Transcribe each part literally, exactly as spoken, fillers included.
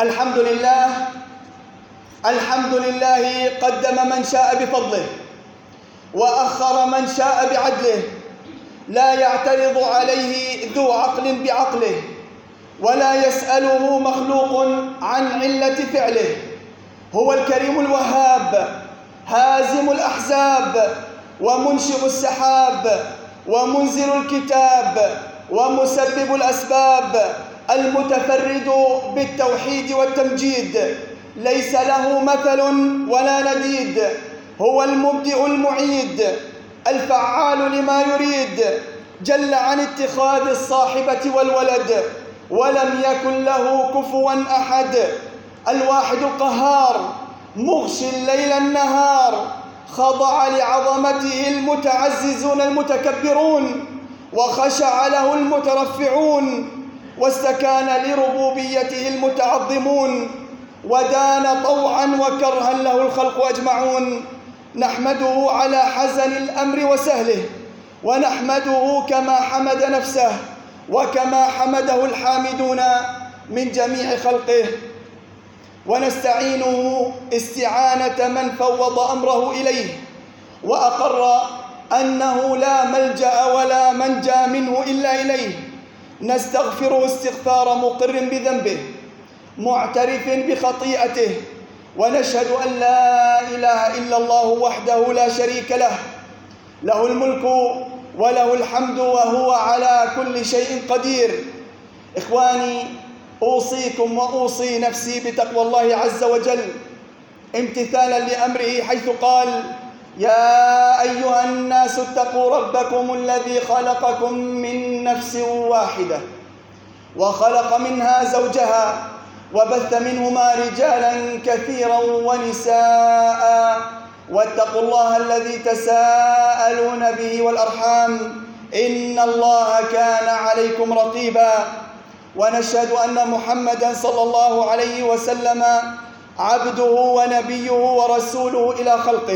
الحمد لله الحمد لله قدم من شاء بفضله وأخر من شاء بعدله، لا يعترض عليه ذو عقل بعقله، ولا يسأله مخلوق عن علة فعله. هو الكريم الوهاب، هازم الأحزاب، ومنشئ السحاب، ومنزل الكتاب، ومسبب الأسباب، المتفرد بالتوحيد والتمجيد، ليس له مثل ولا نديد. هو المبدئ المعيد، الفعال لما يريد، جل عن اتخاذ الصاحبة والولد، ولم يكن له كفوا أحد. الواحد القهار، مغشي الليل النهار، خضع لعظمته المتعززون المتكبرون، وخشع له المترفعون، واستكان لربوبيته المتعظمون، ودان طوعا وكرها له الخلق أجمعون. نحمده على حزن الأمر وسهله، ونحمده كما حمد نفسه وكما حمده الحامدون من جميع خلقه، ونستعينه استعانة من فوض أمره إليه وأقر أنه لا ملجأ ولا منجى منه إلا إليه. نستغفره استغفار مقر بذنبه معترف بخطيئته، ونشهد أن لا إله إلا الله وحده لا شريك له، له الملك وله الحمد وهو على كل شيء قدير. إخواني، أوصيكم وأوصي نفسي بتقوى الله عز وجل، امتثالا لأمره حيث قال: يا أيها الناس اتقوا ربكم الذي خلقكم من نفس واحدة وخلق منها زوجها وبث منهما رجالا كثيرا ونساء، واتقوا الله الذي تساءلون به والأرحام إن الله كان عليكم رقيبا. ونشهد أن محمدا صلى الله عليه وسلم عبده ونبيه ورسوله إلى خلقه،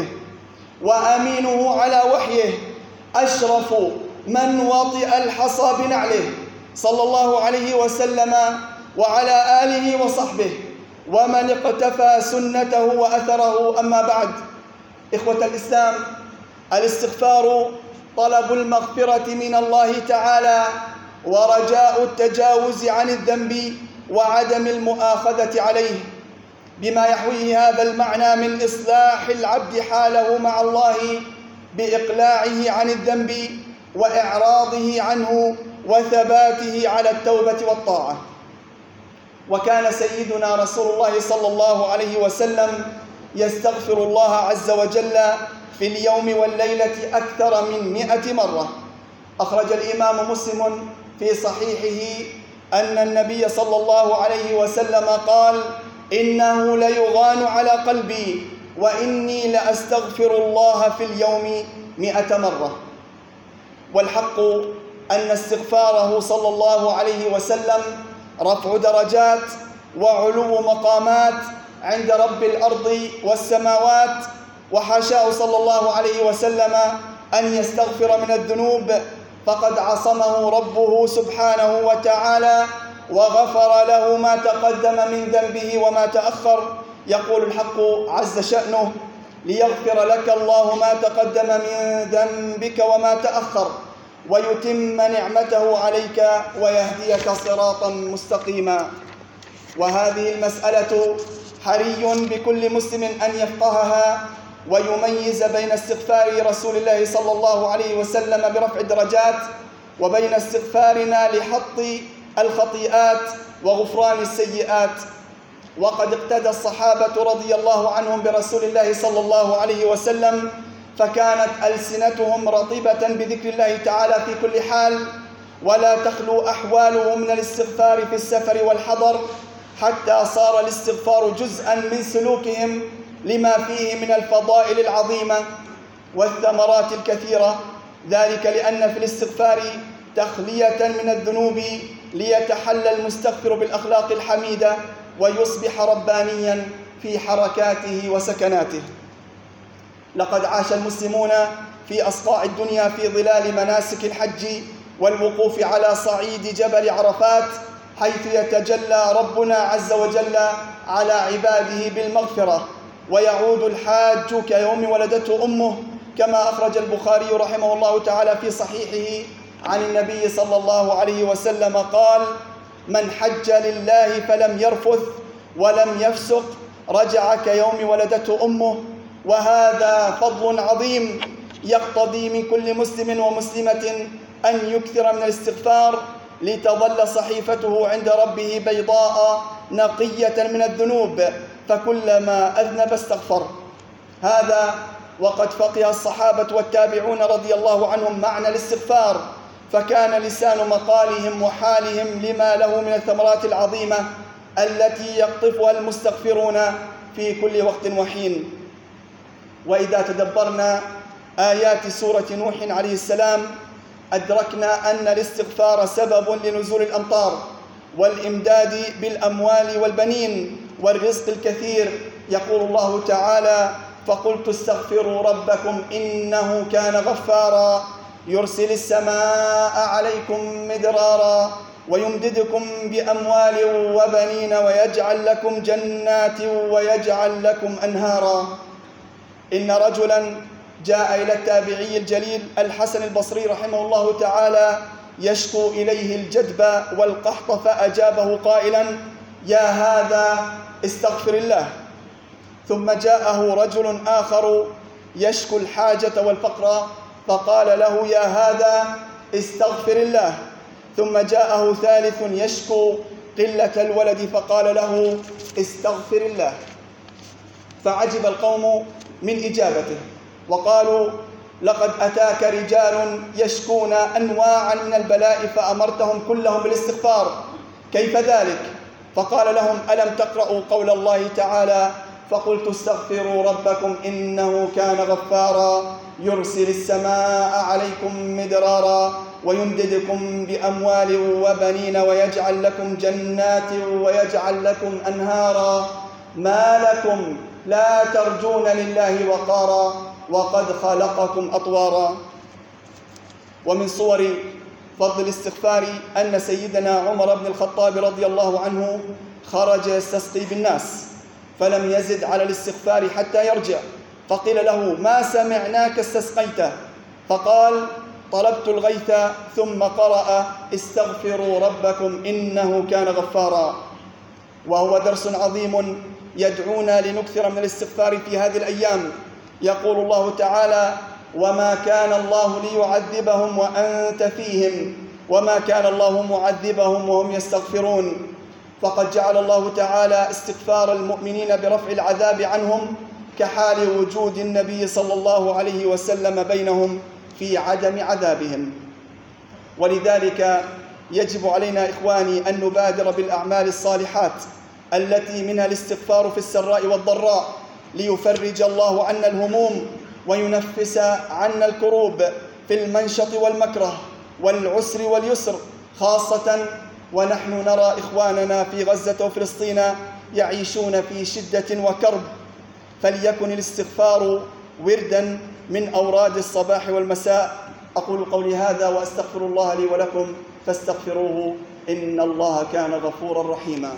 وأمينه على وحيه، أشرف من وطئ الحصى بنعله صلى الله عليه وسلم وعلى آله وصحبه ومن اقتفى سنته وأثره. أما بعد، إخوة الإسلام، الاستغفار طلب المغفرة من الله تعالى ورجاء التجاوز عن الذنب وعدم المؤاخذة عليه، بما يحويه هذا المعنى من إصلاح العبد حاله مع الله بإقلاعه عن الذنب وإعراضه عنه وثباته على التوبة والطاعة. وكان سيدنا رسول الله صلى الله عليه وسلم يستغفر الله عز وجل في اليوم والليلة أكثر من مئة مرة. أخرج الإمام مسلم في صحيحه أن النبي صلى الله عليه وسلم قال: إنه ليغان على قلبي وإني لأستغفر الله في اليوم مئة مرة. والحق أن استغفاره صلى الله عليه وسلم رفع درجات وعلو مقامات عند رب الأرض والسماوات، وحاشاه صلى الله عليه وسلم أن يستغفر من الذنوب، فقد عصمه ربه سبحانه وتعالى وغفر له ما تقدم من ذنبه وما تأخر. يقول الحق عز شأنه: ليغفر لك الله ما تقدم من ذنبك وما تأخر ويتم نعمته عليك ويهديك صراطا مستقيما. وهذه المسألة حري بكل مسلم أن يفقهها ويميز بين استغفار رسول الله صلى الله عليه وسلم برفع الدرجات وبين استغفارنا لحط الخطيئات وغفران السيئات. وقد اقتدى الصحابة رضي الله عنهم برسول الله صلى الله عليه وسلم، فكانت ألسنتهم رطبة بذكر الله تعالى في كل حال، ولا تخلو أحوالهم من الاستغفار في السفر والحضر، حتى صار الاستغفار جزءا من سلوكهم لما فيه من الفضائل العظيمة والثمرات الكثيرة. ذلك لأن في الاستغفار تخلية من الذنوب ليتحلى المستغفر بالأخلاق الحميدة ويصبح ربانيا في حركاته وسكناته. لقد عاش المسلمون في أصقاع الدنيا في ظلال مناسك الحج والوقوف على صعيد جبل عرفات، حيث يتجلى ربنا عز وجل على عباده بالمغفرة، ويعود الحاج كيوم ولدته أمه، كما أخرج البخاري رحمه الله تعالى في صحيحه عن النبي صلى الله عليه وسلم قال: من حج لله فلم يرفث ولم يفسق رجع كيوم ولدته أمه. وهذا فضل عظيم يقتضي من كل مسلم ومسلمة أن يكثر من الاستغفار لتظل صحيفته عند ربه بيضاء نقية من الذنوب، فكلما أذنب استغفر. هذا وقد فقه الصحابة والتابعون رضي الله عنهم معنى الاستغفار، فكان لسان مقالهم وحالهم لما له من الثمرات العظيمة التي يقطفها المستغفرون في كل وقت وحين. وإذا تدبرنا آيات سورة نوح عليه السلام أدركنا أن الاستغفار سبب لنزول الأمطار والإمداد بالأموال والبنين والرزق الكثير. يقول الله تعالى: فقلت استغفروا ربكم إنه كان غفارا يرسل السماء عليكم مدرارا ويمددكم بأموال وبنين ويجعل لكم جنات ويجعل لكم أنهارا. إن رجلا جاء إلى التابعي الجليل الحسن البصري رحمه الله تعالى يشكو إليه الجدب والقحط، فأجابه قائلا: يا هذا استغفر الله. ثم جاءه رجل آخر يشكو الحاجة والفقر، فقال له: يا هذا استغفر الله. ثم جاءه ثالث يشكو قلة الولد، فقال له: استغفر الله. فعجب القوم من إجابته وقالوا: لقد أتاك رجال يشكون أنواعا من البلاء فأمرتهم كلهم بالاستغفار، كيف ذلك؟ فقال لهم: ألم تقرأوا قول الله تعالى: فقلت استغفروا ربكم إنه كان غفارا يرسل السماء عليكم مدرارا ويمددكم بأموال وبنين ويجعل لكم جنات ويجعل لكم أنهارا ما لكم لا ترجون لله وقارا وقد خلقكم أطوارا. ومن صور فضل الاستغفار أن سيدنا عمر بن الخطاب رضي الله عنه خرج يستسقي بالناس فلم يزد على الاستغفار حتى يرجع، فقيل له: ما سمعناك استسقيت؟ فقال: طلبت الغيث ثم قرأ: استغفروا ربكم إنه كان غفارا. وهو درس عظيم يدعونا لنكثر من الاستغفار في هذه الأيام. يقول الله تعالى: وما كان الله ليعذبهم وأنت فيهم وما كان الله معذبهم وهم يستغفرون. فقد جعل الله تعالى استغفار المؤمنين برفع العذاب عنهم كحال وجود النبي صلى الله عليه وسلم بينهم في عدم عذابهم. ولذلك يجب علينا إخواني أن نبادر بالأعمال الصالحات التي منها الاستغفار في السراء والضراء ليفرج الله عنا الهموم وينفس عنا الكروب في المنشط والمكره والعسر واليسر، خاصة ونحن نرى إخواننا في غزة وفلسطين يعيشون في شدة وكرب. فليكن الاستغفار وردا من أوراد الصباح والمساء. أقول قولي هذا وأستغفر الله لي ولكم فاستغفروه إن الله كان غفورا رحيما.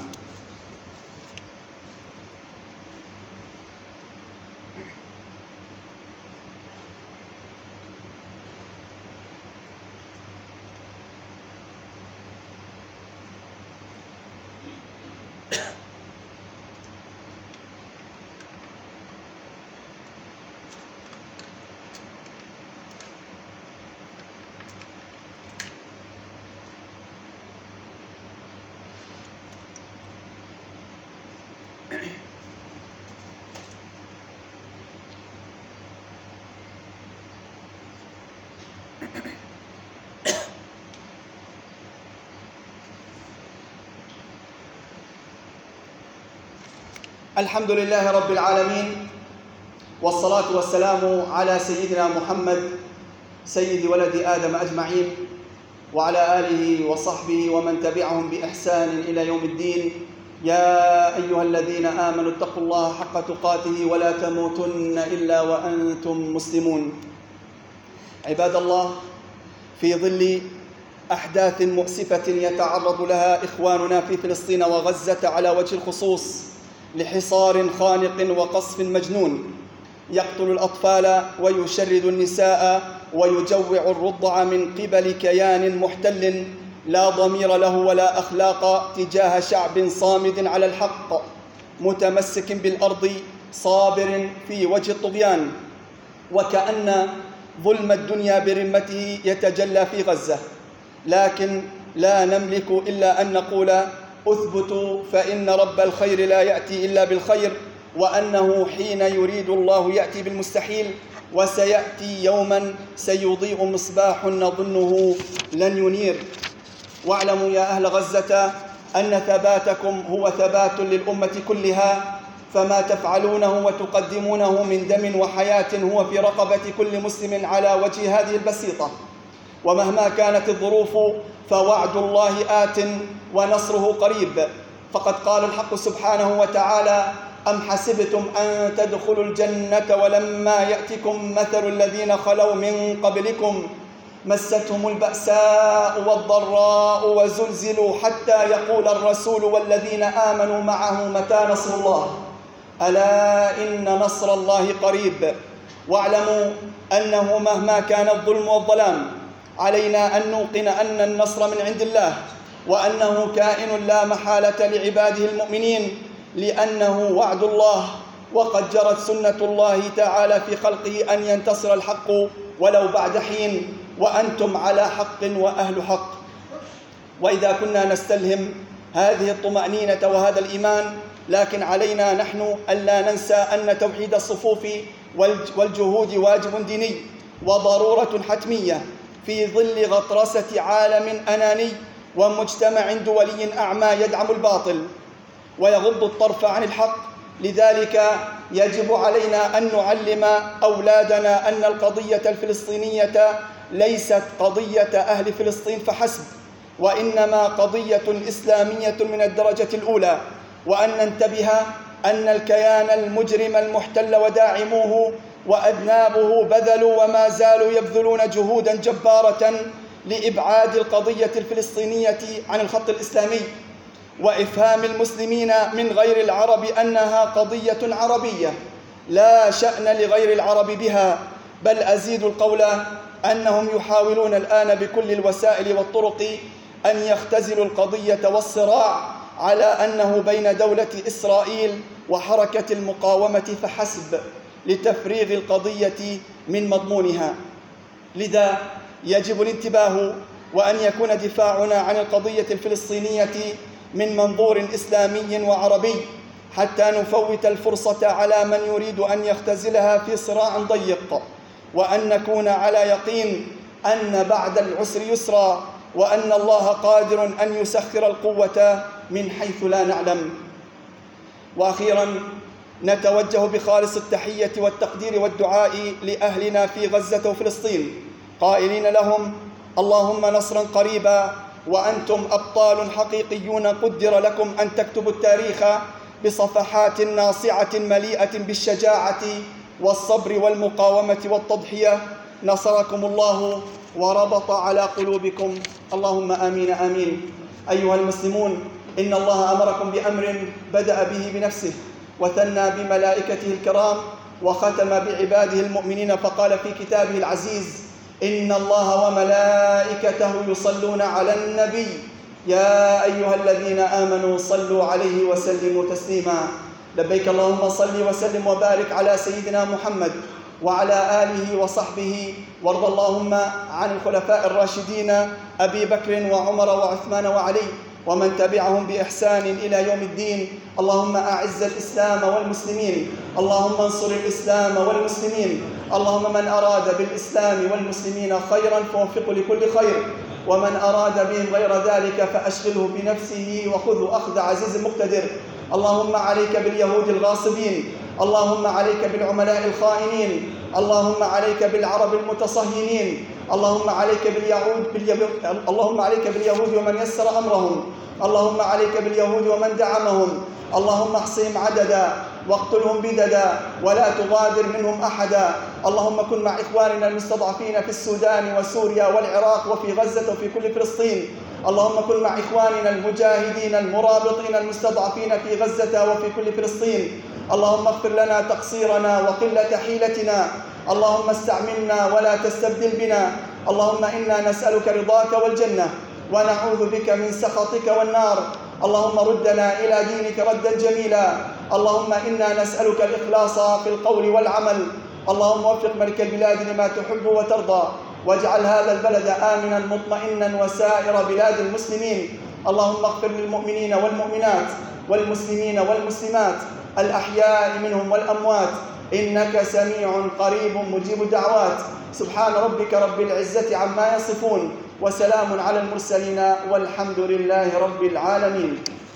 الحمد لله رب العالمين، والصلاة والسلام على سيدنا محمد سيد ولد آدم أجمعين وعلى آله وصحبه ومن تبعهم بإحسان إلى يوم الدين. يا أيها الذين آمنوا اتقوا الله حق تقاته ولا تموتن إلا وأنتم مسلمون. عباد الله، في ظل أحداث مؤسفة يتعرض لها إخواننا في فلسطين وغزة على وجه الخصوص لحصار خانق وقصف مجنون يقتل الأطفال ويشرد النساء ويجوع الرضع من قبل كيان محتل لا ضمير له ولا أخلاق تجاه شعب صامد على الحق متمسك بالأرض صابر في وجه الطغيان، وكأن ظلم الدنيا برمته يتجلى في غزة. لكن لا نملك إلا أن نقول أثبتوا فإن رب الخير لا يأتي إلا بالخير، وأنه حين يريد الله يأتي بالمستحيل، وسيأتي يوما سيضيء مصباح نظنه لن ينير. واعلموا يا أهل غزة أن ثباتكم هو ثبات للأمة كلها، فما تفعلونه وتقدمونه من دم وحياة هو في رقبة كل مسلم على وجه هذه البسيطة. ومهما كانت الظروف فوعد الله آت ونصره قريب، فقد قال الحق سبحانه وتعالى: أم حسبتم أن تدخلوا الجنة ولما يأتكم مثل الذين خلوا من قبلكم مستهم البأساء والضراء وزلزلوا حتى يقول الرسول والذين آمنوا معه متى نصر الله ألا إن نصر الله قريب. واعلموا أنه مهما كان الظلم والظلام علينا أن نوقن أن النصر من عند الله، وأنه كائن لا محالة لعباده المؤمنين، لأنه وعد الله، وقد جرت سنة الله تعالى في خلقه أن ينتصر الحق ولو بعد حين، وأنتم على حق وأهل حق. وإذا كنا نستلهم هذه الطمأنينة وهذا الإيمان، لكن علينا نحن ألا ننسى أن توحيد الصفوف والجهود واجب ديني وضرورة حتمية في ظل غطرسة عالم أناني ومجتمع دولي أعمى يدعم الباطل ويغض الطرف عن الحق. لذلك يجب علينا أن نعلم أولادنا أن القضية الفلسطينية ليست قضية أهل فلسطين فحسب، وإنما قضية إسلامية من الدرجة الأولى، وأن ننتبه أن الكيان المجرم المحتل وداعموه وأذنابه بذلوا وما زالوا يبذلون جهودا جبارة لإبعاد القضية الفلسطينية عن الخط الإسلامي، وإفهام المسلمين من غير العرب أنها قضية عربية لا شأن لغير العرب بها. بل أزيد القول أنهم يحاولون الآن بكل الوسائل والطرق أن يختزلوا القضية والصراع على أنه بين دولة إسرائيل وحركة المقاومة فحسب، لتفريغ القضية من مضمونها. لذا يجب الانتباه وأن يكون دفاعنا عن القضية الفلسطينية من منظور إسلامي وعربي، حتى نفوت الفرصة على من يريد أن يختزلها في صراع ضيق، وأن نكون على يقين أن بعد العسر يسرا، وأن الله قادر أن يسخر القوة من حيث لا نعلم. وأخيرا نتوجه بخالص التحية والتقدير والدعاء لأهلنا في غزة وفلسطين، قائلين لهم: اللهم نصرا قريبا، وأنتم أبطال حقيقيون قدر لكم أن تكتبوا التاريخ بصفحات ناصعة مليئة بالشجاعة والصبر والمقاومة والتضحية. نصركم الله وربط على قلوبكم، اللهم آمين آمين. أيها المسلمون، إن الله أمركم بأمر بدأ به بنفسه وثنى بملائكته الكرام وختم بعباده المؤمنين، فقال في كتابه العزيز: إن الله وملائكته يصلون على النبي يا أيها الذين آمنوا صلوا عليه وسلموا تسليما. لبيك اللهم صل وسلم وبارك على سيدنا محمد وعلى آله وصحبه، وارض اللهم عن الخلفاء الراشدين أبي بكر وعمر وعثمان وعلي ومن تبعهم بإحسان إلى يوم الدين. اللهم أعز الإسلام والمسلمين، اللهم انصر الإسلام والمسلمين، اللهم من أراد بالإسلام والمسلمين خيرا فوفقه لكل خير، ومن أراد بهم غير ذلك فأشغله بنفسه وخذه أخذ عزيز مقتدر. اللهم عليك باليهود الغاصبين، اللهم عليك بالعملاء الخائنين، اللهم عليك بالعرب المتصهينين، اللهم عليك باليهود اللهم عليك باليهود ومن يسر أمرهم، اللهم عليك باليهود ومن دعمهم، اللهم احصهم عددا واقتلهم بددا ولا تغادر منهم أحدا. اللهم كن مع إخواننا المستضعفين في السودان وسوريا والعراق وفي غزة وفي كل فلسطين. اللهم كن مع إخواننا المجاهدين المرابطين المستضعفين في غزة وفي كل فلسطين. اللهم اغفر لنا تقصيرنا وقلة حيلتنا. اللهم استعملنا ولا تستبدل بنا. اللهم إنا نسألك رضاك والجنة ونعوذ بك من سخطك والنار. اللهم ردنا إلى دينك ردا جميلا. اللهم إنا نسألك الإخلاص في القول والعمل. اللهم وفق ملك البلاد لما تحب وترضى، واجعل هذا البلد آمنا مطمئنا وسائر بلاد المسلمين. اللهم اغفر للمؤمنين والمؤمنات والمسلمين والمسلمات الأحياء منهم والأموات، إنك سميع قريب مجيب الدعوات. سبحان ربك رب العزة عما يصفون، وسلام على المرسلين، والحمد لله رب العالمين.